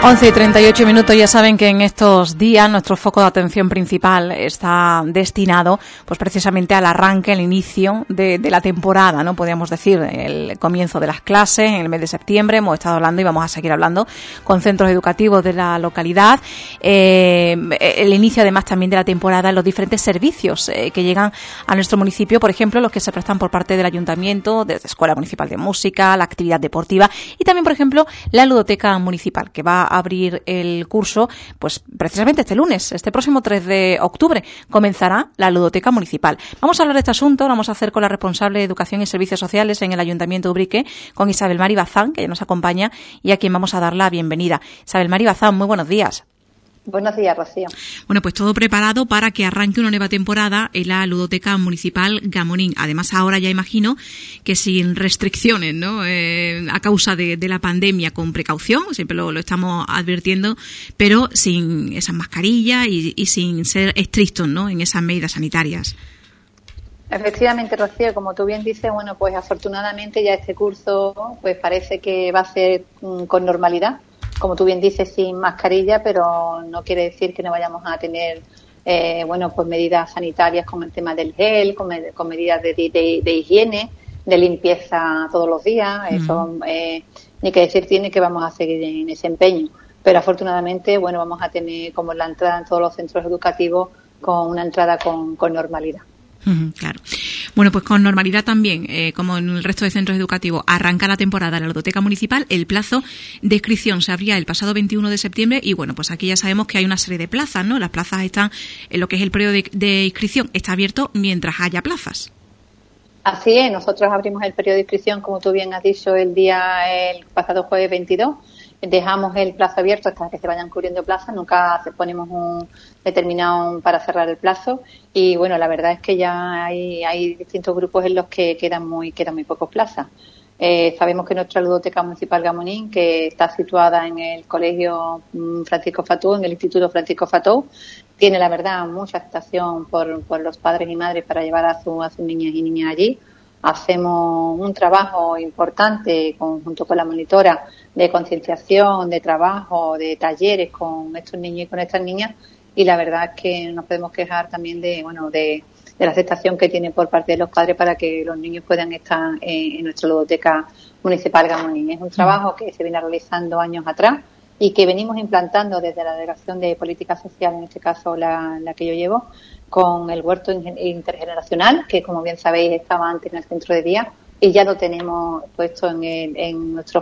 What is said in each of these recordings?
11:38, ya saben que en estos días nuestro foco de atención principal está destinado pues precisamente al arranque, al inicio de la temporada, ¿no? Podríamos decir, el comienzo de las clases en el mes de septiembre. Hemos estado hablando y vamos a seguir hablando con centros educativos de la localidad. El inicio además también de la temporada en los diferentes servicios que llegan a nuestro municipio, por ejemplo, los que se prestan por parte del ayuntamiento, desde Escuela Municipal de Música, la actividad deportiva y también, por ejemplo, la ludoteca municipal, que va a abrir el curso, pues precisamente este lunes, este próximo 3 de octubre, comenzará la ludoteca municipal. Vamos a hablar de este asunto, lo vamos a hacer con la responsable de Educación y Servicios Sociales en el Ayuntamiento de Ubrique, con Isabel Mari Bazán, que ya nos acompaña y a quien vamos a dar la bienvenida. Isabel Mari Bazán, muy buenos días. Buenos días, Rocío. Bueno, pues todo preparado para que arranque una nueva temporada en la Ludoteca Municipal Gamonín. Además, ahora ya imagino que sin restricciones, ¿no? A causa de la pandemia, con precaución, siempre lo estamos advirtiendo, pero sin esas mascarillas y sin ser estrictos, ¿no? En esas medidas sanitarias. Efectivamente, Rocío, como tú bien dices, bueno, pues afortunadamente ya este curso pues parece que va a ser con normalidad. Como tú bien dices, sin mascarilla, pero no quiere decir que no vayamos a tener, pues medidas sanitarias como el tema del gel, con medidas de higiene, de limpieza todos los días. Eso, ni que decir tiene que vamos a seguir en ese empeño. Pero afortunadamente, bueno, vamos a tener como la entrada en todos los centros educativos con una entrada con normalidad. Claro. Bueno, pues con normalidad también, como en el resto de centros educativos, arranca la temporada de la Ludoteca Municipal. El plazo de inscripción se abría el pasado 21 de septiembre y, bueno, pues aquí ya sabemos que hay una serie de plazas, ¿no? Las plazas están, en lo que es el periodo de inscripción, está abierto mientras haya plazas. Así es, nosotros abrimos el periodo de inscripción, como tú bien has dicho, el pasado jueves 22. Dejamos el plazo abierto hasta que se vayan cubriendo plazas, nunca ponemos un determinado para cerrar el plazo y bueno, la verdad es que ya hay distintos grupos en los que quedan muy pocos plazas. Sabemos que nuestra Ludoteca Municipal Gamonín, que está situada en el Colegio Francisco Fatou, en el Instituto Francisco Fatou, tiene la verdad mucha aceptación por los padres y madres para llevar a sus niñas y niñas allí. Hacemos un trabajo importante junto con la monitora de concienciación, de trabajo, de talleres con estos niños y con estas niñas y la verdad es que nos podemos quejar también de la aceptación que tiene por parte de los padres para que los niños puedan estar en nuestra Ludoteca Municipal Gamonín. Es un trabajo que se viene realizando años atrás y que venimos implantando desde la Delegación de Política Social, en este caso la que yo llevo, con el huerto intergeneracional, que como bien sabéis estaba antes en el centro de día y ya lo tenemos puesto en nuestro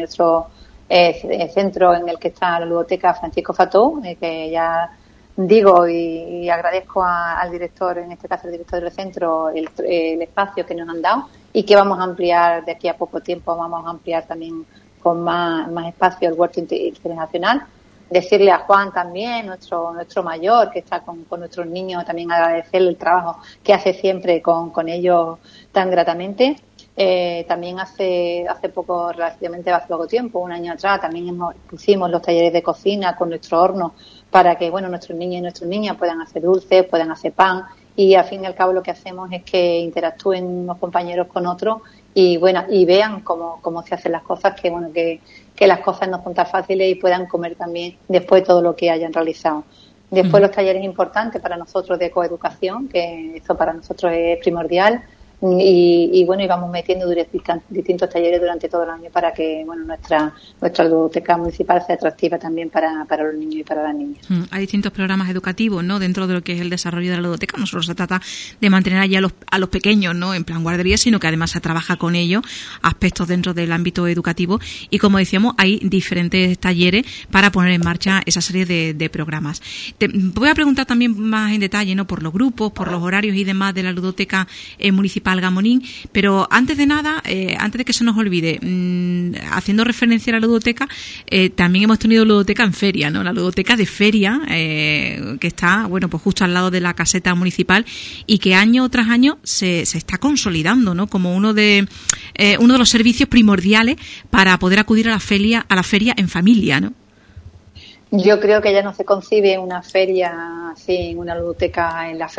centro en el que está la Ludoteca Francisco Fatou, que ya digo y agradezco al director, en este caso el director del centro, el espacio que nos han dado y que vamos a ampliar de aquí a poco tiempo, vamos a ampliar también con más espacio el huerto intergeneracional. Decirle a Juan también, nuestro mayor, que está con nuestros niños, también agradecerle el trabajo que hace siempre con ellos tan gratamente. También hace poco, relativamente hace poco tiempo, un año atrás, también pusimos los talleres de cocina con nuestro horno para que, bueno, nuestros niños y nuestras niñas puedan hacer dulces, puedan hacer pan y al fin y al cabo lo que hacemos es que interactúen unos compañeros con otros y bueno, y vean cómo se hacen las cosas, que las cosas no son tan fáciles y puedan comer también después todo lo que hayan realizado. Después los talleres importantes para nosotros de coeducación, que eso para nosotros es primordial. Y bueno, y vamos metiendo distintos talleres durante todo el año para que bueno nuestra ludoteca municipal sea atractiva también para los niños y para las niñas. Hay distintos programas educativos, ¿no? Dentro de lo que es el desarrollo de la ludoteca. No solo se trata de mantener allí a los pequeños, ¿no? En plan guardería, sino que además se trabaja con ellos aspectos dentro del ámbito educativo y como decíamos hay diferentes talleres para poner en marcha esa serie de programas. Te voy a preguntar también más en detalle, ¿no? Por los grupos, por los horarios y demás de la ludoteca municipal Gamonín, pero antes de nada, antes de que se nos olvide, haciendo referencia a la ludoteca, también hemos tenido ludoteca en feria, ¿no? La ludoteca de feria, que está, bueno, pues justo al lado de la caseta municipal y que año tras año se está consolidando, ¿no? Como uno de los servicios primordiales para poder acudir a la feria en familia, ¿no? Yo creo que ya no se concibe una feria sin una ludoteca en la feria.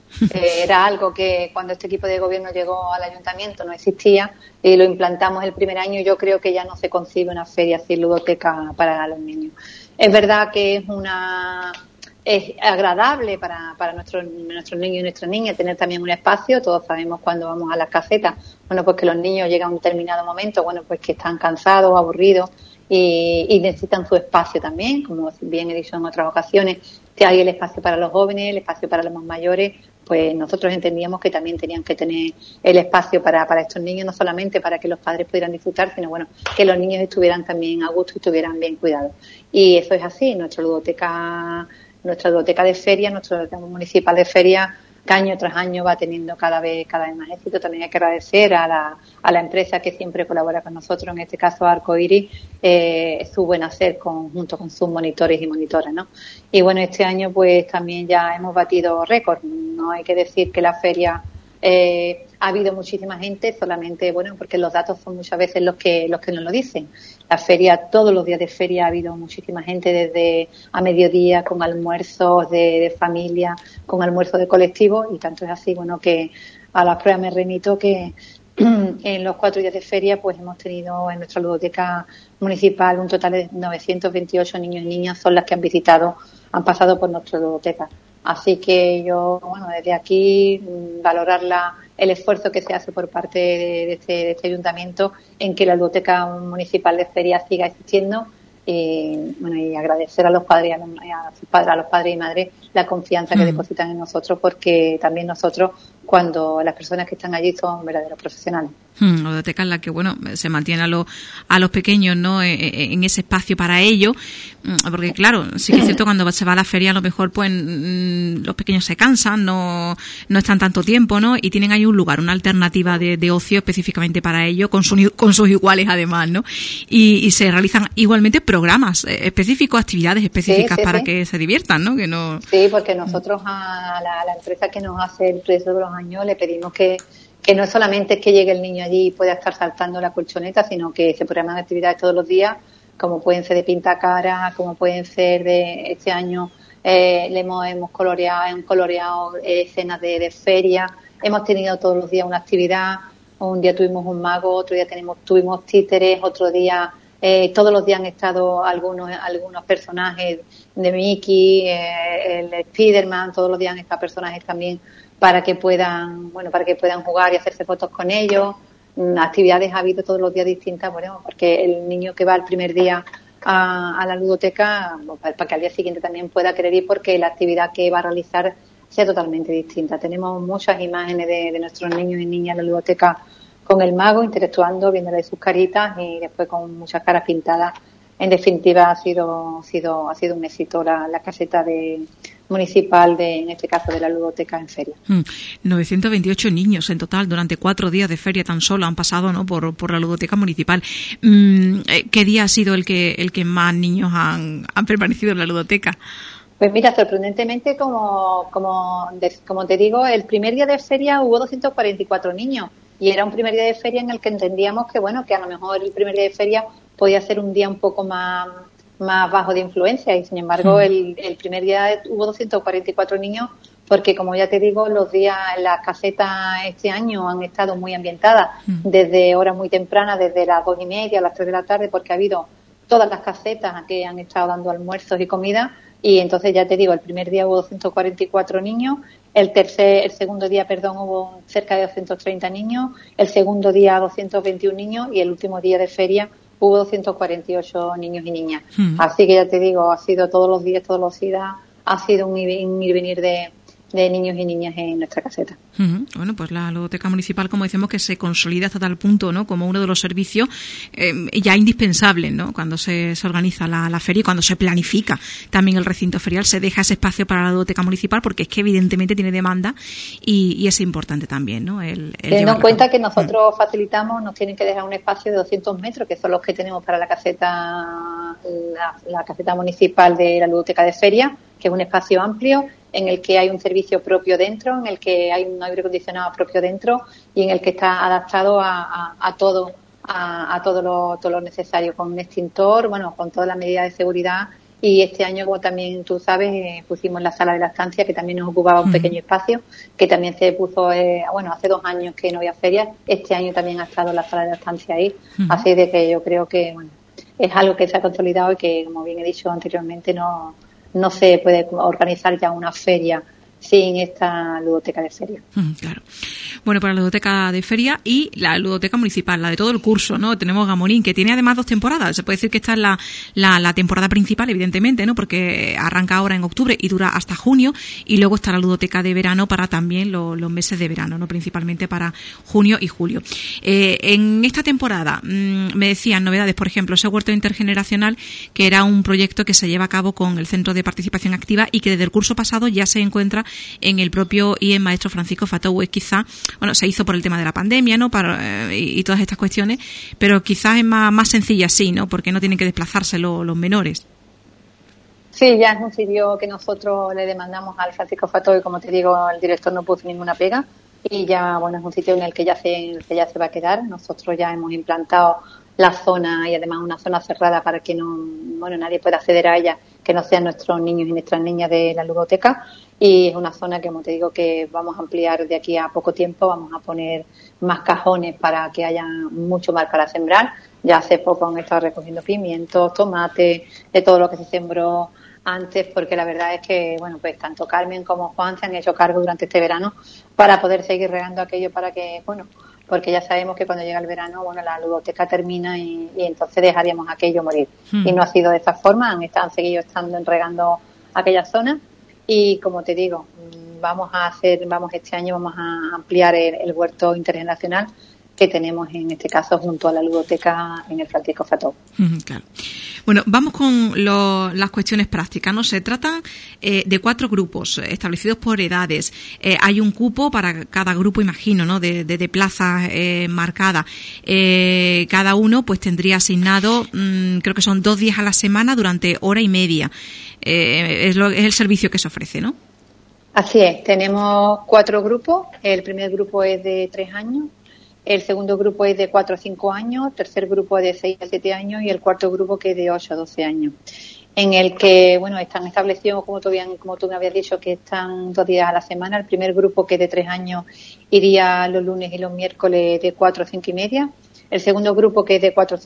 Era algo que cuando este equipo de gobierno llegó al ayuntamiento no existía y lo implantamos el primer año. Yo creo que ya no se concibe una feria sin ludoteca para los niños. Es verdad que es agradable para nuestros niños y nuestras niñas tener también un espacio. Todos sabemos cuando vamos a las casetas, bueno, pues que los niños llegan a un determinado momento, bueno, pues que están cansados, aburridos y necesitan su espacio también, como bien he dicho en otras ocasiones, que hay el espacio para los jóvenes, el espacio para los más mayores. Pues nosotros entendíamos que también tenían que tener el espacio para estos niños, no solamente para que los padres pudieran disfrutar, sino bueno, que los niños estuvieran también a gusto y estuvieran bien cuidados. Y eso es así. Nuestra ludoteca de feria, nuestra ludoteca municipal de feria, que año tras año va teniendo cada vez más éxito. También hay que agradecer a la empresa que siempre colabora con nosotros, en este caso Arcoiris, su buen hacer junto con sus monitores y monitoras, ¿no? Y bueno, este año pues también ya hemos batido récord. No hay que decir que la feria ha habido muchísima gente, solamente, bueno, porque los datos son muchas veces los que nos lo dicen. La feria, todos los días de feria ha habido muchísima gente, desde a mediodía, con almuerzos de familia, con almuerzos de colectivo, y tanto es así, bueno, que a las pruebas me remito que en los 4 días de feria pues hemos tenido en nuestra ludoteca municipal un total de 928 niños y niñas son las que han pasado por nuestra ludoteca. Así que yo, bueno, desde aquí valorar el esfuerzo que se hace por parte de este ayuntamiento en que la ludoteca municipal de feria siga existiendo, y agradecer a los padres, a los padres y madres la confianza que depositan en nosotros, porque también nosotros, cuando las personas que están allí son verdaderos profesionales. La biblioteca en la que, bueno, se mantiene a los pequeños, ¿no?, en ese espacio para ellos, porque claro, sí que es cierto, cuando se va a la feria a lo mejor pues los pequeños se cansan, no están tanto tiempo, ¿no?, y tienen ahí un lugar, una alternativa de ocio específicamente para ellos, con sus iguales además, ¿no?, y se realizan igualmente programas específicos, actividades específicas para que se diviertan, ¿no? Sí, porque nosotros a la empresa que nos hace el precio de los años le pedimos que no es solamente que llegue el niño allí y pueda estar saltando la colchoneta, sino que se programan actividades todos los días, como pueden ser de pintacara, como pueden ser de este año hemos coloreado escenas de feria, hemos tenido todos los días una actividad, un día tuvimos un mago, otro día tuvimos títeres, otro día todos los días han estado algunos personajes de Mickey, el Spiderman, todos los días han estado personajes también para que puedan jugar y hacerse fotos con ellos. Actividades ha habido todos los días distintas, bueno, porque el niño que va el primer día a la ludoteca, para que al día siguiente también pueda querer ir, porque la actividad que va a realizar sea totalmente distinta. Tenemos muchas imágenes de nuestros niños y niñas en la ludoteca con el mago, interactuando, viéndole sus caritas y después con muchas caras pintadas. En definitiva, ha sido un éxito la caseta municipal en este caso de la ludoteca en feria. 928 niños en total durante 4 días de feria tan solo han pasado, ¿no?, por la ludoteca municipal. ¿Qué día ha sido el que más niños han permanecido en la ludoteca? Pues mira, sorprendentemente, como te digo, el primer día de feria hubo 244 niños. Y era un primer día de feria en el que entendíamos que, bueno, que a lo mejor el primer día de feria podía ser un día un poco más bajo de influencia, y sin embargo el primer día hubo 244 niños, porque como ya te digo, los días en las casetas este año han estado muy ambientadas desde horas muy tempranas, desde las 2:30 a las 3 de la tarde, porque ha habido todas las casetas que han estado dando almuerzos y comida. Y entonces, ya te digo, el primer día hubo 244 niños, el segundo día, hubo cerca de 230 niños, el segundo día 221 niños y el último día de feria hubo 248 niños y niñas. Así que ya te digo, ha sido todos los días, ha sido un ir y venir de niños y niñas en nuestra caseta. Bueno, pues la ludoteca municipal, como decimos, que se consolida hasta tal punto, ¿no?, como uno de los servicios ya indispensables, ¿no?, cuando se organiza la feria y cuando se planifica también el recinto ferial, se deja ese espacio para la ludoteca municipal, porque es que evidentemente tiene demanda y es importante también, ¿no?, teniendo en cuenta que nosotros facilitamos, nos tienen que dejar un espacio de 200 metros, que son los que tenemos para la caseta municipal de la ludoteca de feria, que es un espacio amplio, en el que hay un servicio propio dentro, en el que hay un aire acondicionado propio dentro y en el que está adaptado a todo lo necesario, con un extintor, bueno, con todas las medidas de seguridad Y este año, como también tú sabes, pusimos la sala de la estancia, que también nos ocupaba un pequeño espacio, que también se puso, hace 2 años que no había ferias. Este año también ha estado la sala de la estancia ahí. Así de que yo creo que, es algo que se ha consolidado y que, como bien he dicho anteriormente, no se puede organizar ya una feria sin esta ludoteca de feria. Claro. Bueno, para la ludoteca de feria y la ludoteca municipal, la de todo el curso, ¿no? Tenemos Gamorín, que tiene además 2 temporadas. Se puede decir que esta es la temporada principal, evidentemente, ¿no? Porque arranca ahora en octubre y dura hasta junio, y luego está la ludoteca de verano para también los meses de verano, ¿no? Principalmente para junio y julio. En esta temporada, me decían novedades, por ejemplo, ese huerto intergeneracional, que era un proyecto que se lleva a cabo con el Centro de Participación Activa y que desde el curso pasado ya se encuentra en el propio IEM Maestro Francisco Fatou. Quizá, se hizo por el tema de la pandemia, ¿no? Y todas estas cuestiones, pero quizás es más sencilla así, ¿no? Porque no tienen que desplazarse los menores. Sí, ya es un sitio que nosotros le demandamos al Francisco Fatou y, como te digo, el director no puso ninguna pega, y ya, es un sitio en el que ya se va a quedar. Nosotros ya hemos implantado la zona, y además una zona cerrada para que nadie pueda acceder a ella, que no sean nuestros niños y nuestras niñas de la ludoteca. Y es una zona que, como te digo, que vamos a ampliar de aquí a poco tiempo. Vamos a poner más cajones para que haya mucho más para sembrar. Ya hace poco han estado recogiendo pimientos, tomates, de todo lo que se sembró antes, porque la verdad es que, pues tanto Carmen como Juan se han hecho cargo durante este verano para poder seguir regando aquello, para que, porque ya sabemos que cuando llega el verano, la ludoteca termina y entonces dejaríamos aquello morir. Y no ha sido de esa forma, han seguido regando aquella zona. Y, como te digo, este año vamos a ampliar el huerto intergeneracional que tenemos en este caso junto a la ludoteca en el Francisco Fatou. Claro. Bueno, vamos con las cuestiones prácticas, ¿no? Se tratan de 4 grupos establecidos por edades. Hay un cupo para cada grupo, imagino, ¿no? De plazas marcadas. Cada uno pues tendría asignado, creo que son 2 días a la semana durante hora y media. Es el servicio que se ofrece, ¿no? Así es. Tenemos 4 grupos. El primer grupo es de 3 años. El segundo grupo es de 4 a 5 años, el tercer grupo es de 6 a 7 años y el cuarto grupo que es de 8 a 12 años. En el que, están establecidos, como tú me habías dicho, que están 2 días a la semana. El primer grupo, que es de 3 años, iría los lunes y los miércoles de 4 a 5 y media. El segundo grupo, que es de 4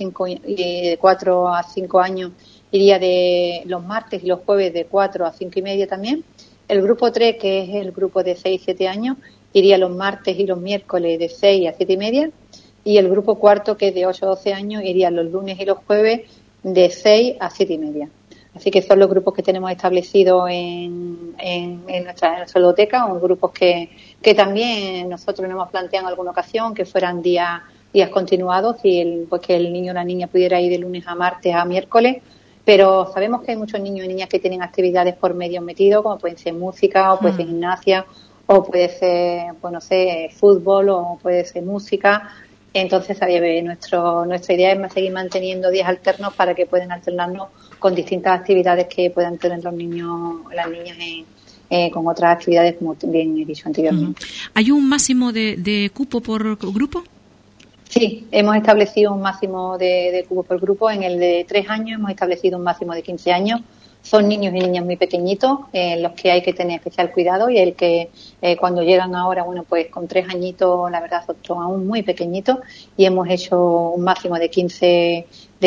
a 5 años, iría de los martes y los jueves de 4 a 5 y media también. El grupo 3, que es el grupo de 6 y 7 años, iría los martes y los miércoles de 6 a 7 y media, y el grupo cuarto, que es de 8 a 12 años, iría los lunes y los jueves de 6 a 7 y media. Así que son los grupos que tenemos establecidos en nuestra ludoteca, grupos que también nosotros nos hemos planteado en alguna ocasión que fueran días continuados, y que el niño o la niña pudiera ir de lunes a martes a miércoles. Pero sabemos que hay muchos niños y niñas que tienen actividades por medio metidos, como pueden ser música, o puede ser gimnasia, o puede ser, fútbol, o puede ser música. Entonces, nuestra idea es seguir manteniendo días alternos para que puedan alternarnos con distintas actividades que puedan tener los niños, las niñas con otras actividades, como bien he dicho anteriormente. ¿Hay un máximo de cupo por grupo? Sí, hemos establecido un máximo de cupo por grupo. En el de 3 años hemos establecido un máximo de 15 años. Son niños y niñas muy pequeñitos, los que hay que tener especial cuidado, y el que cuando llegan ahora, pues con 3 añitos, la verdad, son aún muy pequeñitos, y hemos hecho un máximo de 15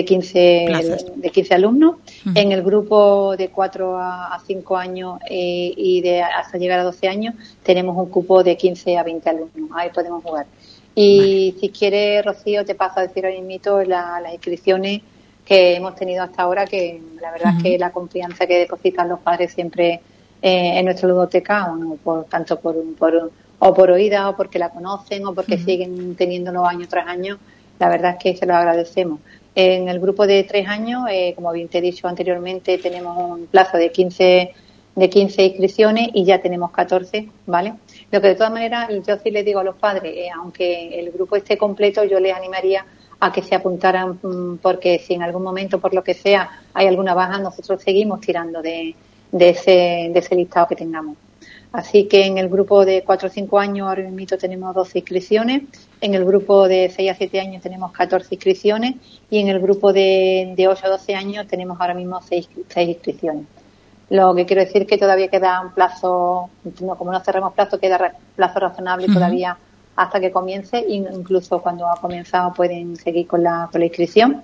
alumnos. En el grupo de 4 a 5 años y hasta llegar a 12 años tenemos un cupo de 15 a 20 alumnos. Ahí podemos jugar. Y si quieres, Rocío, te paso a decir ahora mismo las inscripciones que hemos tenido hasta ahora, que la verdad es que la confianza que depositan los padres siempre en nuestra ludoteca, tanto por oída, o porque la conocen, o porque siguen teniéndolo año tras año, la verdad es que se lo agradecemos. En el grupo de 3 años, como bien te he dicho anteriormente, tenemos un plazo de 15 inscripciones y ya tenemos 14, ¿vale? Lo que de todas maneras yo sí les digo a los padres, aunque el grupo esté completo, yo les animaría a que se apuntaran, porque si en algún momento, por lo que sea, hay alguna baja, nosotros seguimos tirando de ese listado que tengamos. Así que en el grupo de 4 o 5 años ahora mismo tenemos 12 inscripciones, en el grupo de 6 a 7 años tenemos 14 inscripciones y en el grupo de 8 a 12 años tenemos ahora mismo 6 inscripciones. Lo que quiero decir que todavía queda un plazo, como no cerramos plazo, queda plazo razonable todavía hasta que comience, incluso cuando ha comenzado pueden seguir con la inscripción.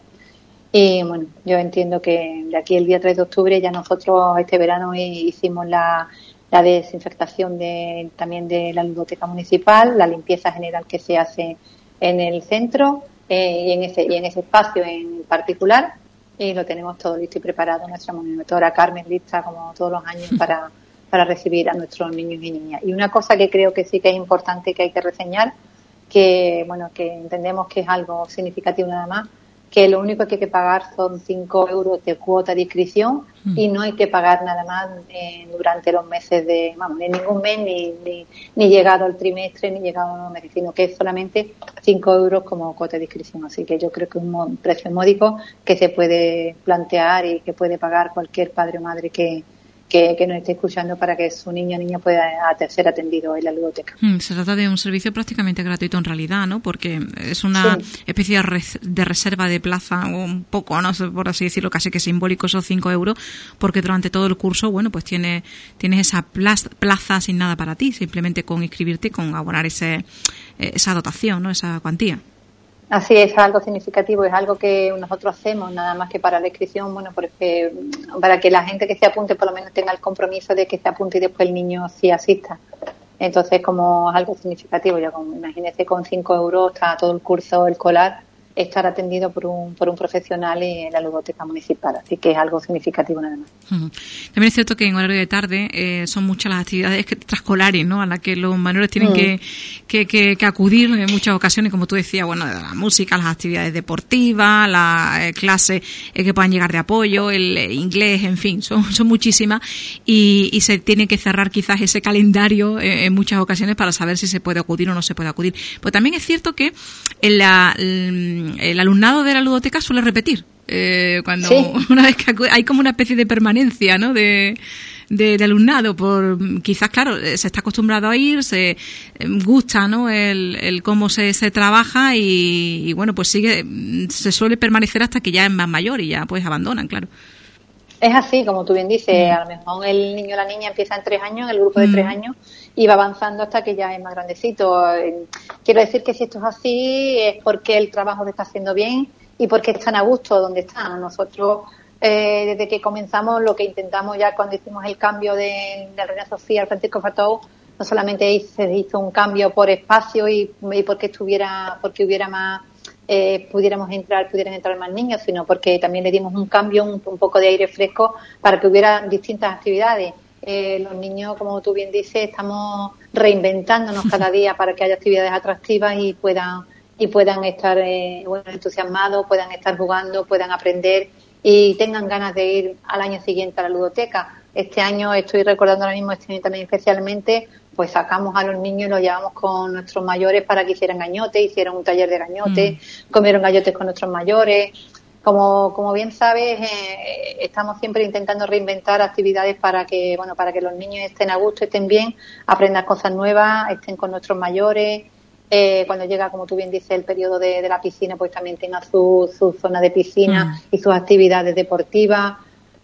Y bueno, yo entiendo que de aquí el día 3 de octubre ya nosotros este verano hicimos la desinfectación también de la ludoteca municipal, la limpieza general que se hace en el centro y en ese espacio en particular, y lo tenemos todo listo y preparado. Nuestra monitora Carmen lista como todos los años para recibir a nuestros niños y niñas. Y una cosa que creo que sí que es importante que hay que reseñar, que bueno, que entendemos que es algo significativo nada más, que lo único que hay que pagar son 5 euros de cuota de inscripción y no hay que pagar nada más durante los meses ni ningún mes, ni llegado al trimestre, ni llegado a los meses, sino que es solamente 5 euros como cuota de inscripción. Así que yo creo que es un precio módico que se puede plantear y que puede pagar cualquier padre o madre que nos esté escuchando para que su niño o niña pueda ser atendido en la ludoteca. Se trata de un servicio prácticamente gratuito en realidad, ¿no? Porque es una especie de reserva de plaza, un poco, no sé, por así decirlo, casi que simbólico, esos 5 euros, porque durante todo el curso, bueno, pues tienes esa plaza sin nada para ti, simplemente con inscribirte, con abonar esa dotación, ¿no? Esa cuantía. Así es, algo significativo, es algo que nosotros hacemos nada más que para la inscripción, bueno, porque para que la gente que se apunte por lo menos tenga el compromiso de que se apunte y después el niño sí asista. Entonces, como es algo significativo, ya imagínese con 5 euros está todo el curso escolar, estar atendido por un profesional en la ludoteca municipal, así que es algo significativo nada más. También es cierto que en horario de tarde son muchas las actividades extraescolares, ¿no?, a las que los menores tienen que acudir en muchas ocasiones, como tú decías, bueno, la música, las actividades deportivas, las clases que puedan llegar de apoyo, el inglés, en fin, son muchísimas y se tiene que cerrar quizás ese calendario en muchas ocasiones para saber si se puede acudir o no se puede acudir. Pues también es cierto que el alumnado de la ludoteca suele repetir cuando una vez que hay como una especie de permanencia, ¿no?, de alumnado, por quizás, claro, se está acostumbrado a ir, se gusta, ¿no?, el cómo se trabaja y bueno, pues se suele permanecer hasta que ya es más mayor y ya pues abandonan, claro. Es así, como tú bien dices, a lo mejor el niño o la niña empieza en 3 años, en el grupo de 3 años, y va avanzando hasta que ya es más grandecito. Quiero decir que si esto es así es porque el trabajo se está haciendo bien y porque están a gusto donde están. Nosotros, desde que comenzamos, lo que intentamos ya cuando hicimos el cambio de Reina Sofía al Francisco Fatou, no solamente se hizo un cambio por espacio y porque hubiera más, pudieran entrar más niños, sino porque también le dimos un cambio, un poco de aire fresco para que hubiera distintas actividades. Los niños, como tú bien dices, estamos reinventándonos cada día para que haya actividades atractivas y puedan estar entusiasmados, puedan estar jugando, puedan aprender y tengan ganas de ir al año siguiente a la ludoteca. Este año, estoy recordando ahora mismo, este año también especialmente, pues sacamos a los niños y los llevamos con nuestros mayores para que hicieran gañote, hicieron un taller de gañote, comieron gallotes con nuestros mayores. Como bien sabes, estamos siempre intentando reinventar actividades para que los niños estén a gusto, estén bien, aprendan cosas nuevas, estén con nuestros mayores. Cuando llega, como tú bien dices, el periodo de la piscina, pues también tenga su zona de piscina y sus actividades deportivas.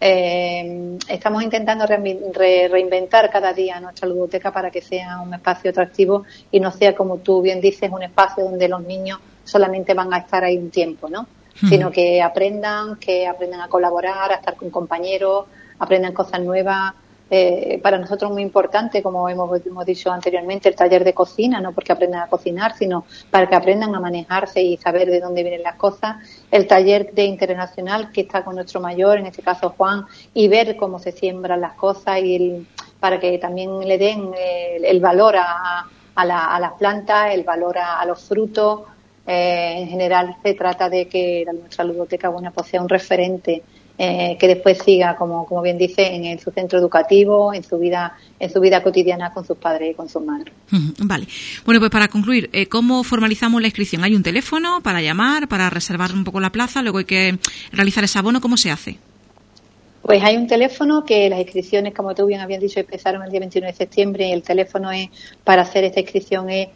Estamos intentando reinventar cada día nuestra ludoteca para que sea un espacio atractivo y no sea, como tú bien dices, un espacio donde los niños solamente van a estar ahí un tiempo, ¿no? Sino que aprendan a colaborar, a estar con compañeros, aprendan cosas nuevas. Para nosotros es muy importante, como hemos dicho anteriormente, el taller de cocina, no porque aprendan a cocinar, sino para que aprendan a manejarse y saber de dónde vienen las cosas. El taller de internacional que está con nuestro mayor, en este caso Juan, y ver cómo se siembran las cosas para que también le den el valor a las plantas, el valor a los frutos. En general se trata de que nuestra ludoteca pues sea un referente que después siga, como bien dice, en su centro educativo, en su vida cotidiana con sus padres y con sus madres. Vale. Bueno, pues para concluir, ¿cómo formalizamos la inscripción? ¿Hay un teléfono para llamar, para reservar un poco la plaza? Luego hay que realizar ese abono. ¿Cómo se hace? Pues hay un teléfono que las inscripciones, como tú bien habías dicho, empezaron el día 21 de septiembre y el teléfono para hacer esta inscripción es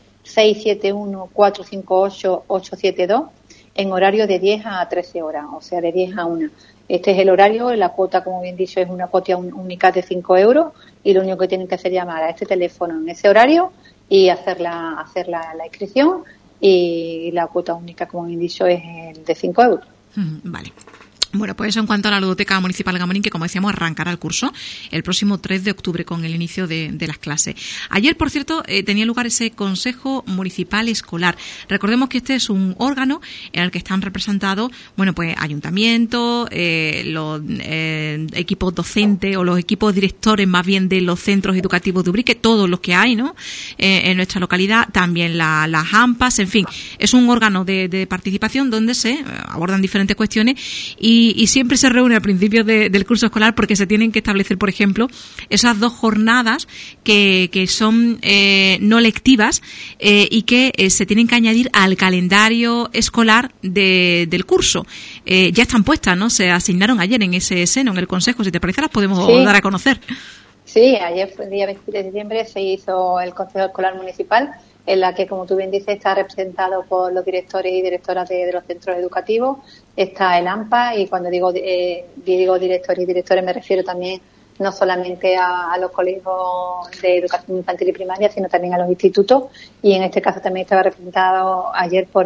671-458-872 en horario de 10 a 13 horas, o sea, de 10 a 1. Este es el horario, la cuota, como bien dicho, es una cuota única de 5 euros y lo único que tienen que hacer es llamar a este teléfono en ese horario y hacer la inscripción, y la cuota única, como bien dicho, es el de 5 euros. Vale. Bueno, pues eso en cuanto a la Ludoteca Municipal de Gamorín, que como decíamos arrancará el curso el próximo 3 de octubre con el inicio de las clases. Ayer, por cierto, tenía lugar ese Consejo Municipal Escolar. Recordemos que este es un órgano en el que están representados, bueno, pues ayuntamientos, los equipos docentes o los equipos directores más bien de los centros educativos de Ubrique, todos los que hay, ¿no? En nuestra localidad, también las AMPAs, en fin, es un órgano de participación donde se abordan diferentes cuestiones y siempre se reúne al principio del curso escolar porque se tienen que establecer, por ejemplo, esas 2 jornadas que son no lectivas y que se tienen que añadir al calendario escolar del curso. Ya están puestas, ¿no? Se asignaron ayer en ese seno, en el Consejo. Si te parece, las podemos dar a conocer. Sí, ayer fue el día 27 de diciembre, se hizo el Consejo Escolar Municipal, en la que, como tú bien dices, está representado por los directores y directoras de los centros educativos, está el AMPA, y cuando digo directores y directores me refiero también no solamente a los colegios de educación infantil y primaria, sino también a los institutos, y en este caso también estaba representado ayer por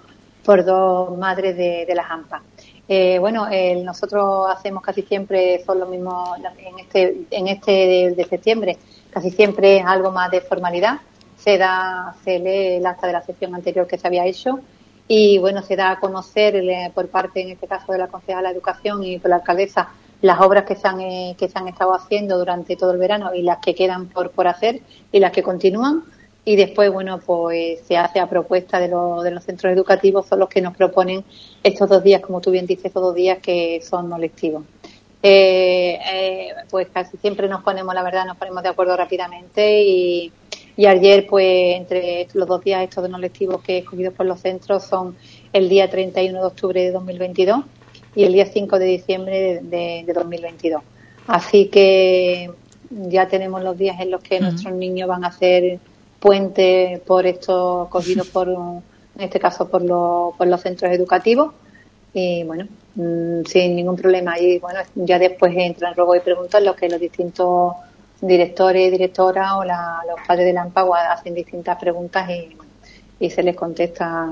dos madres de las AMPA. Nosotros hacemos casi siempre, son lo mismo en este de septiembre, casi siempre es algo más de formalidad. Se lee el acta de la sesión anterior que se había hecho y, bueno, se da a conocer por parte, en este caso, de la concejala de Educación y por la alcaldesa, las obras que se han estado haciendo durante todo el verano y las que quedan por hacer y las que continúan. Y después, bueno, pues se hace a propuesta de los centros educativos, son los que nos proponen estos 2 días, como tú bien dices, estos 2 días que son no lectivos. Pues casi siempre nos ponemos de acuerdo rápidamente y ayer, pues, entre los 2 días estos de no lectivos que he escogido por los centros son el día 31 de octubre de 2022 y el día 5 de diciembre de 2022. Así que ya tenemos los días en los que nuestros niños van a hacer puente por estos cogidos en este caso por los centros educativos y, bueno, sin ningún problema. Y, bueno, ya después entran luego y preguntan lo que los distintos directores y directoras o los padres de la AMPA hacen distintas preguntas y se les contesta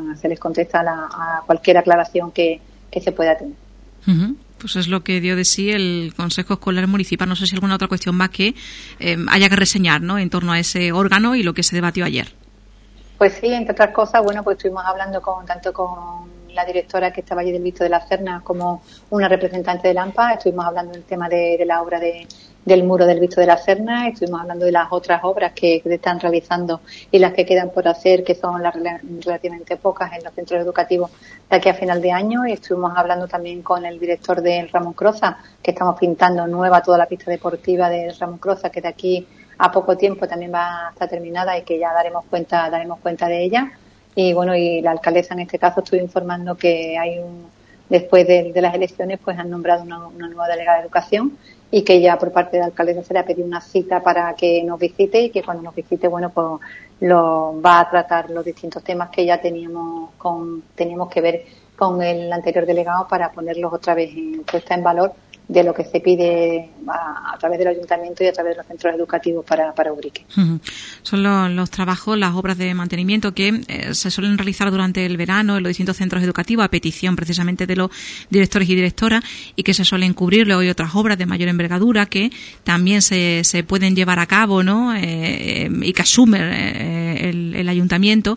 a cualquier aclaración que se pueda tener. Pues es lo que dio de sí el Consejo Escolar Municipal. No sé si alguna otra cuestión más que haya que reseñar, ¿no?, en torno a ese órgano y lo que se debatió ayer. Pues sí, entre otras cosas, bueno, pues estuvimos hablando tanto con la directora que estaba allí del Visto de la Serna como una representante del AMPA. Estuvimos hablando del tema de la obra del muro del Visto de la Serna, estuvimos hablando de las otras obras que se están realizando y las que quedan por hacer, que son las relativamente pocas en los centros educativos de aquí a final de año, y estuvimos hablando también con el director del Ramón Croza, que estamos pintando nueva toda la pista deportiva del Ramón Croza, que de aquí a poco tiempo también va a estar terminada y que ya daremos cuenta de ella. Y, bueno, y la alcaldesa en este caso estuvo informando que después de las elecciones, pues han nombrado una nueva delegada de educación y que ya por parte de la alcaldesa se le ha pedido una cita para que nos visite y que cuando nos visite, bueno, pues va a tratar los distintos temas que ya teníamos que ver con el anterior delegado para ponerlos otra vez puesta en valor de lo que se pide a través del ayuntamiento y a través de los centros educativos para Ubrique. Son los trabajos, las obras de mantenimiento que se suelen realizar durante el verano en los distintos centros educativos a petición precisamente de los directores y directoras y que se suelen cubrir. Luego hay otras obras de mayor envergadura que también se pueden llevar a cabo, ¿no?, y que asume el ayuntamiento.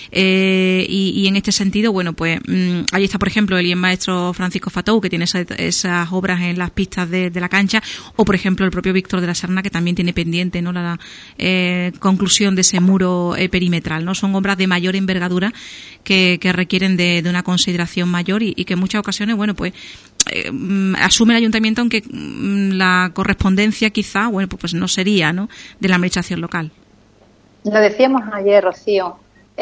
Y en este sentido, bueno, pues ahí está, por ejemplo, el maestro Francisco Fatou, que tiene esas obras en las pistas de la cancha, o por ejemplo el propio Víctor de la Serna, que también tiene pendiente, ¿no?, la conclusión de ese muro perimetral, ¿no? Son obras de mayor envergadura que requieren de una consideración mayor y que en muchas ocasiones, bueno, pues asume el ayuntamiento, aunque la correspondencia quizá, bueno, pues no sería, ¿no?, de la administración local. Lo decíamos ayer, Rocío.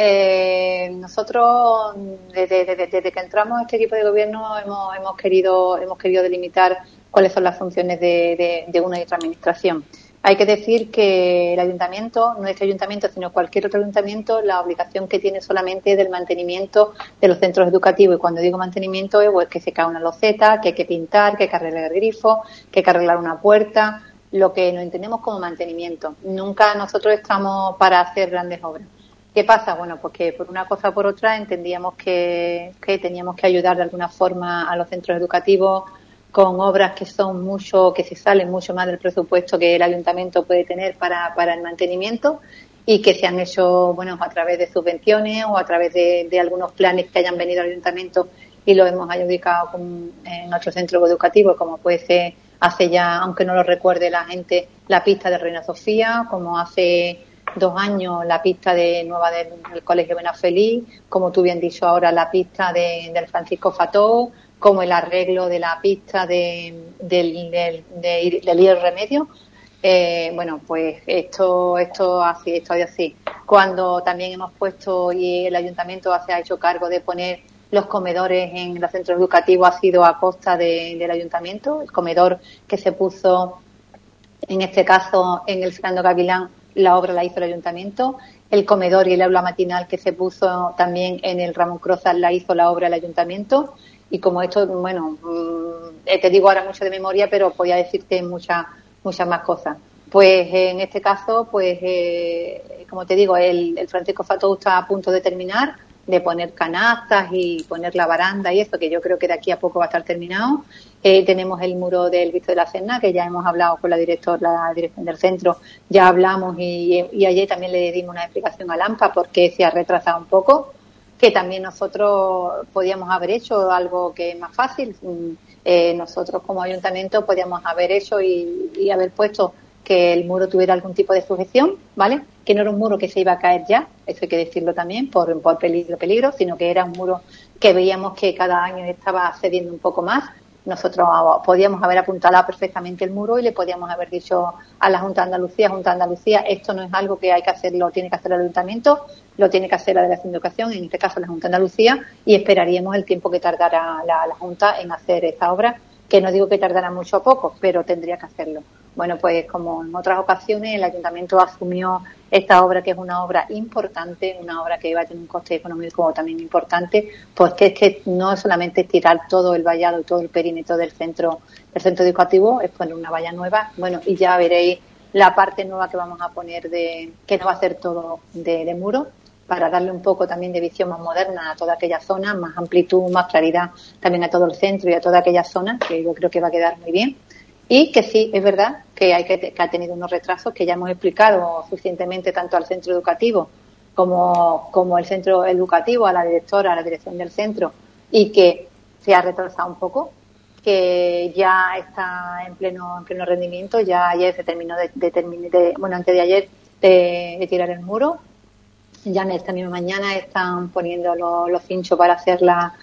Nosotros desde que entramos a este equipo de gobierno hemos querido delimitar cuáles son las funciones de una y otra administración. Hay que decir que el ayuntamiento, no este ayuntamiento, sino cualquier otro ayuntamiento, la obligación que tiene solamente es del mantenimiento de los centros educativos. Y cuando digo mantenimiento es pues, que se cae una loseta, que hay que pintar, que hay que arreglar el grifo, que hay que arreglar una puerta, lo que no entendemos como mantenimiento. Nunca nosotros estamos para hacer grandes obras. ¿Qué pasa? Bueno, pues que por una cosa o por otra entendíamos que teníamos que ayudar de alguna forma a los centros educativos con obras que son mucho, que se salen mucho más del presupuesto que el ayuntamiento puede tener para el mantenimiento y que se han hecho, bueno, a través de subvenciones o a través de algunos planes que hayan venido al ayuntamiento y lo hemos adjudicado en nuestro centro educativo, como puede ser hace ya, aunque no lo recuerde la gente, la pista de Reina Sofía, como hace 2 años la pista de nueva del Colegio Benafeliz, como tú bien dicho ahora la pista del Francisco Fató, como el arreglo de la pista del IER Remedio. Bueno, pues esto así. Cuando también hemos puesto y el ayuntamiento se ha hecho cargo de poner los comedores en los centros educativos, ha sido a costa del ayuntamiento. El comedor que se puso, en este caso, en el Fernando Gavilán, la obra la hizo el ayuntamiento. El comedor y el aula matinal que se puso también en el Ramón Crozas la hizo la obra el ayuntamiento. Y como esto, bueno, te digo ahora mucho de memoria, pero podía decirte muchas más cosas. Pues en este caso, pues como te digo, el Francisco Fató está a punto de terminar, de poner canastas y poner la baranda y esto, que yo creo que de aquí a poco va a estar terminado. Tenemos el muro del Visto de la Serna, que ya hemos hablado con la dirección del centro, ya hablamos y ayer también le dimos una explicación a Lampa porque se ha retrasado un poco, que también nosotros podíamos haber hecho algo que es más fácil. Nosotros como ayuntamiento podíamos haber hecho y haber puesto que el muro tuviera algún tipo de sujeción, ¿vale? Que no era un muro que se iba a caer ya, eso hay que decirlo también, por peligro, sino que era un muro que veíamos que cada año estaba cediendo un poco más. Nosotros podíamos haber apuntalado perfectamente el muro y le podíamos haber dicho a la Junta de Andalucía, esto no es algo que hay que hacer, lo tiene que hacer el ayuntamiento, lo tiene que hacer la Delegación de Educación, en este caso la Junta de Andalucía, y esperaríamos el tiempo que tardara la Junta en hacer esta obra, que no digo que tardara mucho o poco, pero tendría que hacerlo. Bueno, pues como en otras ocasiones, el ayuntamiento asumió esta obra, que es una obra importante, una obra que iba a tener un coste económico también importante, porque es que no es solamente tirar todo el vallado y todo el perímetro del centro educativo, es poner una valla nueva. Bueno, y ya veréis la parte nueva que vamos a poner que no va a ser todo de muro, para darle un poco también de visión más moderna a toda aquella zona, más amplitud, más claridad también a todo el centro y a toda aquella zona, que yo creo que va a quedar muy bien. Y que sí, es verdad que ha tenido unos retrasos que ya hemos explicado suficientemente tanto al centro educativo como el centro educativo, a la directora, a la dirección del centro, y que se ha retrasado un poco, que ya está en pleno rendimiento. Ya ayer se terminó antes de ayer de tirar el muro. Ya en esta misma mañana están poniendo los cinchos para hacer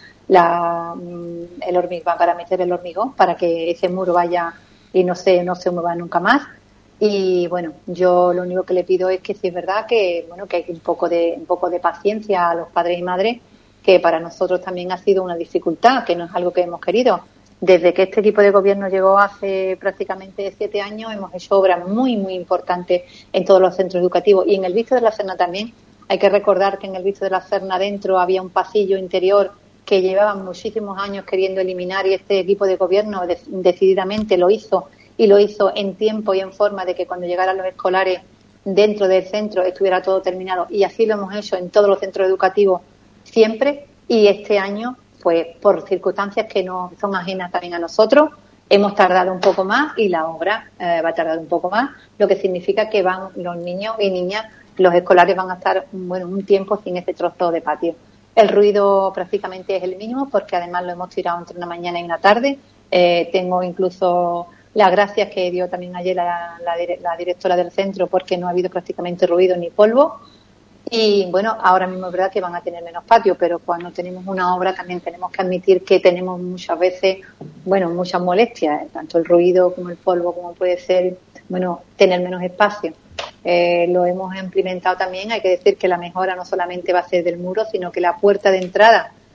el hormigón, para meter el hormigón, para que ese muro vaya y no se mueva nunca más. Y bueno, yo lo único que le pido es que si es verdad que hay un poco de paciencia a los padres y madres, que para nosotros también ha sido una dificultad, que no es algo que hemos querido. Desde que este equipo de gobierno llegó hace prácticamente 7 años, hemos hecho obras muy, muy importantes en todos los centros educativos y en el Visto de la Serna también. Hay que recordar que en el Visto de la Serna dentro había un pasillo interior que llevaban muchísimos años queriendo eliminar, y este equipo de gobierno decididamente lo hizo, y lo hizo en tiempo y en forma de que cuando llegaran los escolares dentro del centro estuviera todo terminado, y así lo hemos hecho en todos los centros educativos siempre. Y este año, pues por circunstancias que no son ajenas también a nosotros, hemos tardado un poco más y la obra va a tardar un poco más, lo que significa que van los niños y niñas, los escolares van a estar un tiempo sin ese trozo de patio. El ruido prácticamente es el mínimo, porque además lo hemos tirado entre una mañana y una tarde. Tengo incluso las gracias que dio también ayer la directora del centro, porque no ha habido prácticamente ruido ni polvo. Y bueno, ahora mismo es verdad que van a tener menos patio, pero cuando tenemos una obra también tenemos que admitir que tenemos muchas veces, muchas molestias, tanto el ruido como el polvo, como puede ser, tener menos espacio. Lo hemos implementado también. Hay que decir que la mejora no solamente va a ser del muro, sino que la puerta de entrada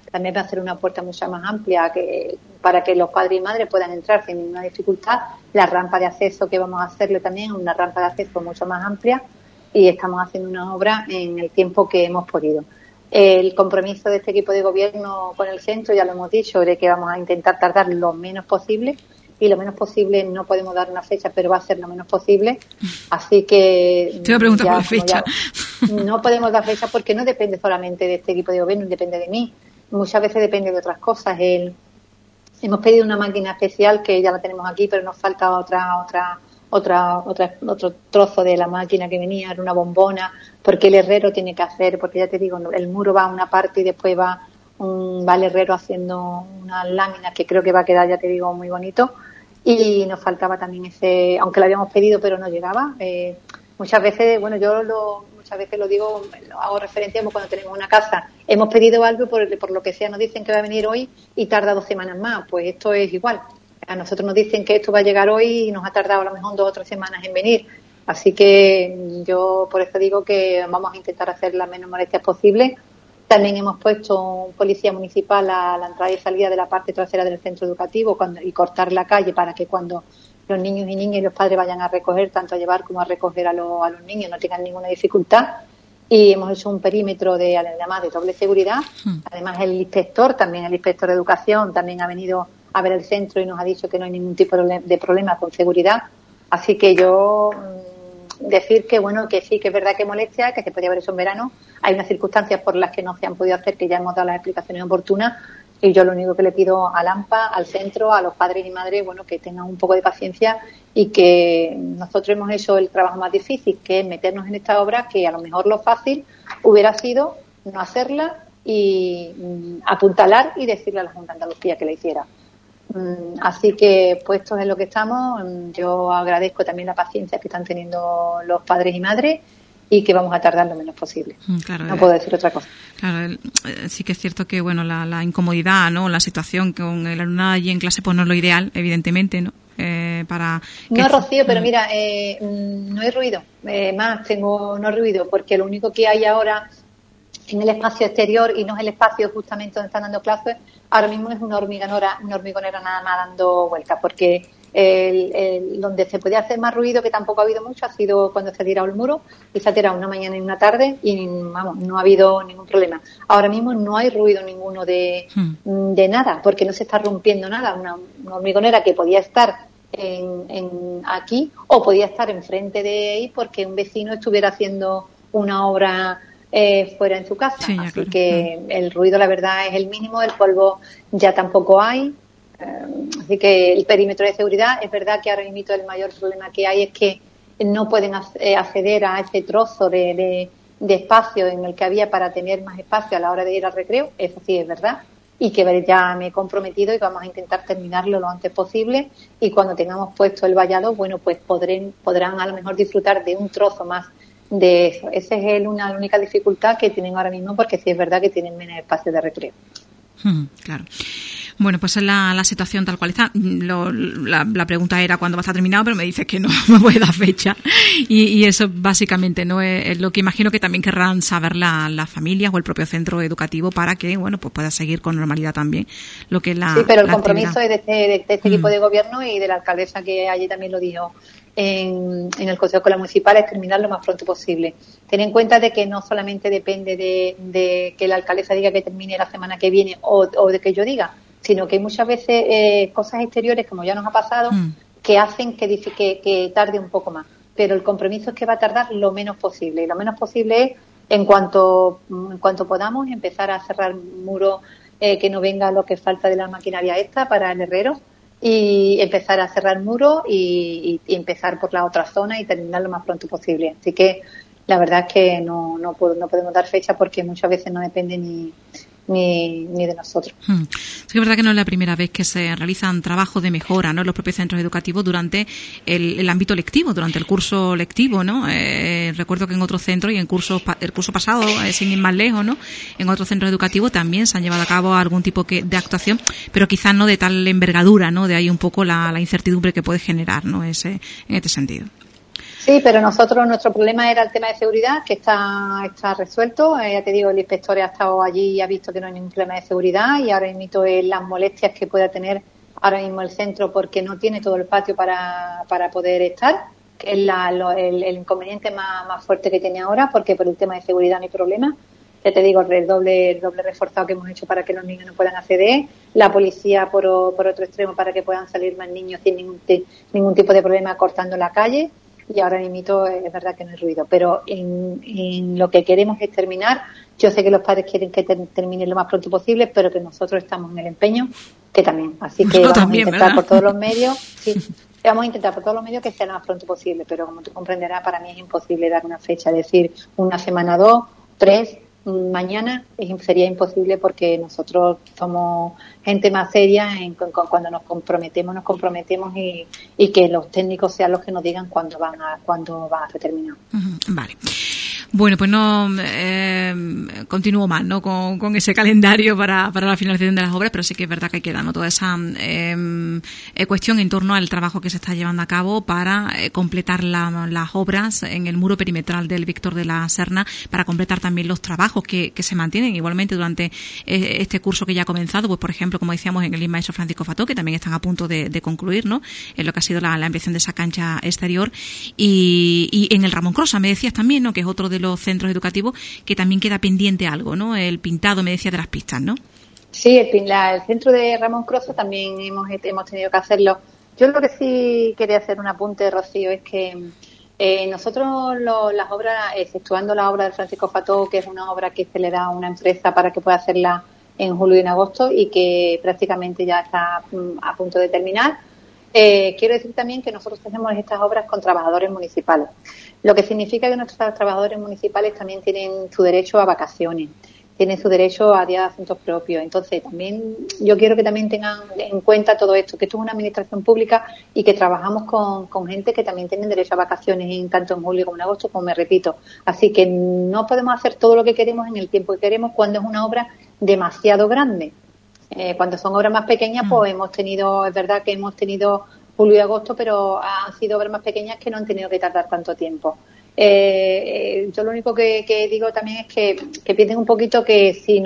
también va a ser una puerta mucho más amplia para que los padres y madres puedan entrar sin ninguna dificultad. La rampa de acceso que vamos a hacerle también, una rampa de acceso mucho más amplia, y estamos haciendo una obra en el tiempo que hemos podido. El compromiso de este equipo de gobierno con el centro, ya lo hemos dicho, de que vamos a intentar tardar lo menos posible, y lo menos posible no podemos dar una fecha, pero va a ser lo menos posible. Así que te voy a preguntar por la fecha. No podemos dar fecha porque no depende solamente de este equipo de gobierno, depende de mí. Muchas veces depende de otras cosas. Hemos pedido una máquina especial que ya la tenemos aquí, pero nos falta otro trozo de la máquina que venía, era una bombona, porque el herrero tiene que hacer, porque ya te digo, el muro va a una parte y después va el herrero haciendo unas láminas que creo que va a quedar, ya te digo, muy bonito. Y nos faltaba también aunque lo habíamos pedido, pero no llegaba. Muchas veces, muchas veces lo digo, lo hago referencia como cuando tenemos una casa. Hemos pedido algo por lo que sea, nos dicen que va a venir hoy y tarda 2 semanas más. Pues esto es igual. A nosotros nos dicen que esto va a llegar hoy y nos ha tardado a lo mejor 2 o 3 semanas en venir. Así que yo por eso digo que vamos a intentar hacer las menos molestias posibles. También hemos puesto un policía municipal a la entrada y salida de la parte trasera del centro educativo y cortar la calle para que cuando los niños y niñas y los padres vayan a recoger, tanto a llevar como a recoger a los niños, no tengan ninguna dificultad. Y hemos hecho un perímetro además de doble seguridad. Además el inspector de educación también ha venido a ver el centro y nos ha dicho que no hay ningún tipo de problema con seguridad. Así que yo decir que que sí, que es verdad que molestia, que se podía haber hecho en verano. Hay unas circunstancias por las que no se han podido hacer, que ya hemos dado las explicaciones oportunas, y yo lo único que le pido al AMPA, al centro, a los padres y madres, que tengan un poco de paciencia y que nosotros hemos hecho el trabajo más difícil, que es meternos en esta obra, que a lo mejor lo fácil hubiera sido no hacerla y apuntalar y decirle a la Junta de Andalucía que la hiciera. Así que puestos en lo que estamos, yo agradezco también la paciencia que están teniendo los padres y madres y que vamos a tardar lo menos posible. Claro, no puedo decir otra cosa. Claro, sí que es cierto que la incomodidad, ¿no? La situación con el alumnado allí en clase pues no es lo ideal, evidentemente, ¿no? No, Rocío, pero mira, no hay ruido. No hay ruido, porque lo único que hay ahora en el espacio exterior, y no es el espacio justamente donde están dando clases, ahora mismo es una hormigonera nada más dando vueltas, porque donde se podía hacer más ruido, que tampoco ha habido mucho, ha sido cuando se ha tirado el muro, y se ha tirado una mañana y una tarde, y no ha habido ningún problema. Ahora mismo no hay ruido ninguno de nada, porque no se está rompiendo nada. Una hormigonera que podía estar aquí, o podía estar enfrente de ahí, porque un vecino estuviera haciendo una obra fuera en su casa. Sí, así claro. Que el ruido, la verdad, es el mínimo, el polvo ya tampoco hay. Así que el perímetro de seguridad, es verdad que ahora mismo el mayor problema que hay es que no pueden acceder a ese trozo de espacio en el que había para tener más espacio a la hora de ir al recreo. Eso sí es verdad, y que ya me he comprometido y vamos a intentar terminarlo lo antes posible, y cuando tengamos puesto el vallado, pues podrán a lo mejor disfrutar de un trozo más de eso. Esa es la única dificultad que tienen ahora mismo, porque sí es verdad que tienen menos espacio de recreo. Claro. Bueno, pues es la situación tal cual está. La pregunta era cuándo va a estar terminado, pero me dices que no me puede dar fecha. Y eso básicamente no es lo que imagino que también querrán saber las familias o el propio centro educativo para que, pues pueda seguir con normalidad también lo que es la. Sí, pero el compromiso es de este equipo de gobierno y de la alcaldesa, que allí también lo dijo en el Consejo Escolar Municipal, es terminar lo más pronto posible. Ten en cuenta de que no solamente depende de que la alcaldesa diga que termine la semana que viene o de que yo diga, sino que hay muchas veces cosas exteriores, como ya nos ha pasado, que hacen que tarde un poco más. Pero el compromiso es que va a tardar lo menos posible. Y lo menos posible es, en cuanto podamos, empezar a cerrar muros, que no venga lo que falta de la maquinaria esta para el herrero, y empezar a cerrar muros y empezar por la otra zona y terminar lo más pronto posible. Así que la verdad es que no podemos dar fecha, porque muchas veces no depende ni de nosotros. Sí, que es verdad que no es la primera vez que se realizan trabajos de mejora, ¿no?, en los propios centros educativos durante el ámbito lectivo, durante el curso lectivo, ¿no? Recuerdo que en otros centros y el curso pasado, sin ir más lejos, ¿no?, en otros centros educativos también se han llevado a cabo algún tipo de actuación, pero quizás no de tal envergadura, ¿no? De ahí un poco la incertidumbre que puede generar, ¿no?, en este sentido. Sí, pero nuestro problema era el tema de seguridad, que está resuelto. Ya te digo, el inspector ha estado allí y ha visto que no hay ningún problema de seguridad, y ahora mismo las molestias que pueda tener ahora mismo el centro porque no tiene todo el patio para poder estar, que es el inconveniente más fuerte que tiene ahora, porque por el tema de seguridad no hay problema. Ya te digo, el doble reforzado que hemos hecho para que los niños no puedan acceder, la policía por otro extremo para que puedan salir más niños sin ningún tipo de problema cortando la calle, y ahora mismo es verdad que no hay ruido. Pero en lo que queremos es terminar. Yo sé que los padres quieren que termine lo más pronto posible, pero que nosotros estamos en el empeño, que también. Así que vamos a intentar, ¿verdad?, por todos los medios, sí, vamos a intentar por todos los medios que sea lo más pronto posible, pero como tú comprenderás, para mí es imposible dar una fecha, decir una semana, 2, 3, mañana sería imposible, porque nosotros somos gente más seria cuando nos comprometemos y que los técnicos sean los que nos digan cuándo van a terminar. Vale. Bueno, pues no continúo más, ¿no?, con ese calendario para la finalización de las obras, pero sí que es verdad que queda, ¿no?, toda esa cuestión en torno al trabajo que se está llevando a cabo para completar las obras en el muro perimetral del Víctor de la Serna, para completar también los trabajos que se mantienen igualmente durante este curso que ya ha comenzado, pues por ejemplo, como decíamos, en el Maestro Francisco Fató, que también están a punto de concluir, ¿no?, en lo que ha sido la ampliación de esa cancha exterior, y en el Ramón Crosa, me decías también, ¿no?, que es otro de los centros educativos que también queda pendiente algo, ¿no?, el pintado, me decía, de las pistas, ¿no? Sí, el centro de Ramón Crosa también hemos tenido que hacerlo. Yo lo que sí quería hacer un apunte, Rocío, es que nosotros las obras, exceptuando la obra de Francisco Fató, que es una obra que se le da a una empresa para que pueda hacerla en julio y en agosto, y que prácticamente ya está a punto de terminar, quiero decir también que nosotros hacemos estas obras con trabajadores municipales, lo que significa que nuestros trabajadores municipales también tienen su derecho a vacaciones, tienen su derecho a días de asuntos propios. Entonces, también yo quiero que también tengan en cuenta todo esto, que esto es una administración pública y que trabajamos con gente que también tienen derecho a vacaciones tanto en julio como en agosto, como me repito. Así que no podemos hacer todo lo que queremos en el tiempo que queremos cuando es una obra demasiado grande. Cuando son obras más pequeñas, pues es verdad que hemos tenido julio y agosto, pero han sido obras más pequeñas que no han tenido que tardar tanto tiempo. Yo lo único que digo también es que piensen un poquito que si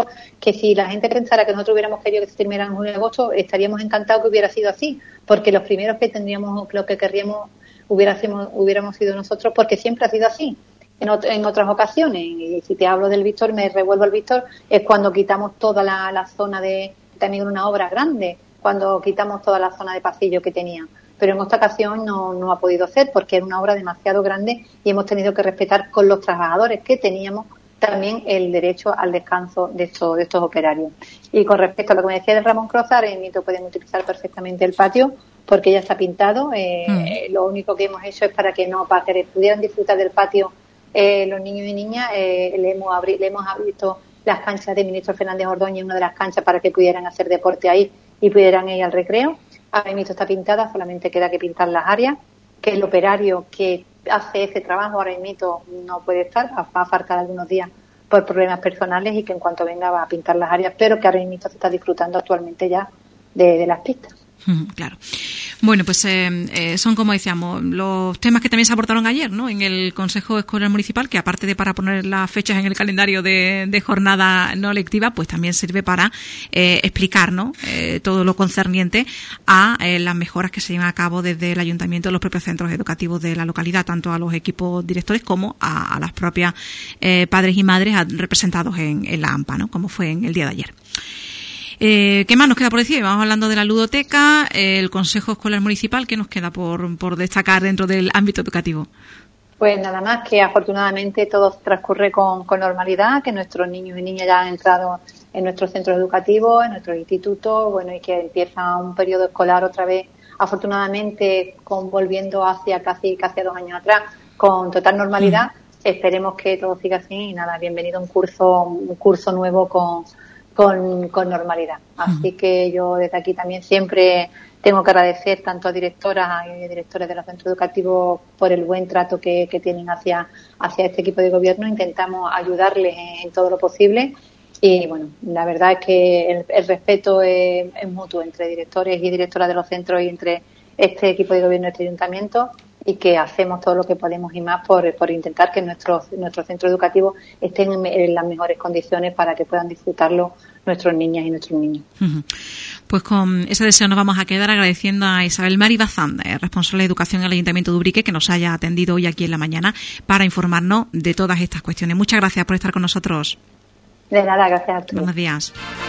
la gente pensara que nosotros hubiéramos querido que se terminara en julio y agosto, estaríamos encantados que hubiera sido así, porque los primeros que tendríamos, lo que querríamos, hubiéramos sido nosotros, porque siempre ha sido así. En otras ocasiones, y si te hablo del Víctor, me revuelvo al Víctor, es cuando quitamos toda la zona también una obra grande, cuando quitamos toda la zona de pasillo que tenía. Pero en esta ocasión no ha podido ser, porque era una obra demasiado grande y hemos tenido que respetar con los trabajadores que teníamos también el derecho al descanso de estos operarios. Y con respecto a lo que me decía de Ramón Crosa, pueden utilizar perfectamente el patio porque ya está pintado. Lo único que hemos hecho es para que pudieran disfrutar del patio los niños y niñas. Le hemos abierto las canchas de Ministro Fernández Ordóñez, una de las canchas, para que pudieran hacer deporte ahí y pudieran ir al recreo. Ahora mismo está pintada, solamente queda que pintar las áreas, que el operario que hace ese trabajo ahora mismo no puede estar, va a faltar algunos días por problemas personales, y que en cuanto venga va a pintar las áreas, pero que ahora mismo se está disfrutando actualmente ya de las pistas. Claro. Bueno, pues son, como decíamos, los temas que también se abordaron ayer, ¿no?, en el Consejo Escolar Municipal, que aparte de para poner las fechas en el calendario de jornada no lectiva, pues también sirve para explicar, ¿no?, todo lo concerniente a las mejoras que se llevan a cabo desde el Ayuntamiento de los propios centros educativos de la localidad, tanto a los equipos directores como a las propias padres y madres representados en la AMPA, ¿no?, como fue en el día de ayer. ¿Qué más nos queda por decir? Vamos hablando de la ludoteca, el Consejo Escolar Municipal. ¿Qué nos queda por destacar dentro del ámbito educativo? Pues nada más, que afortunadamente todo transcurre con normalidad, que nuestros niños y niñas ya han entrado en nuestros centros educativos, en nuestros institutos, bueno, y que empieza un periodo escolar otra vez, afortunadamente, volviendo hacia casi 2 años atrás, con total normalidad. Esperemos que todo siga así, y nada, bienvenido a un curso nuevo con normalidad. Así que yo desde aquí también siempre tengo que agradecer tanto a directoras y directores de los centros educativos por el buen trato que tienen hacia este equipo de gobierno. Intentamos ayudarles en todo lo posible, y bueno, la verdad es que el respeto es mutuo entre directores y directoras de los centros y entre este equipo de gobierno y este ayuntamiento, y que hacemos todo lo que podemos y más por intentar que nuestros centros educativos estén en las mejores condiciones para que puedan disfrutarlo nuestras niñas y nuestros niños. Pues con ese deseo nos vamos a quedar, agradeciendo a Isabel Mari Bazán, responsable de Educación del Ayuntamiento de Ubrique, que nos haya atendido hoy aquí en la mañana para informarnos de todas estas cuestiones. Muchas gracias por estar con nosotros. De nada, gracias a todos. Buenos días.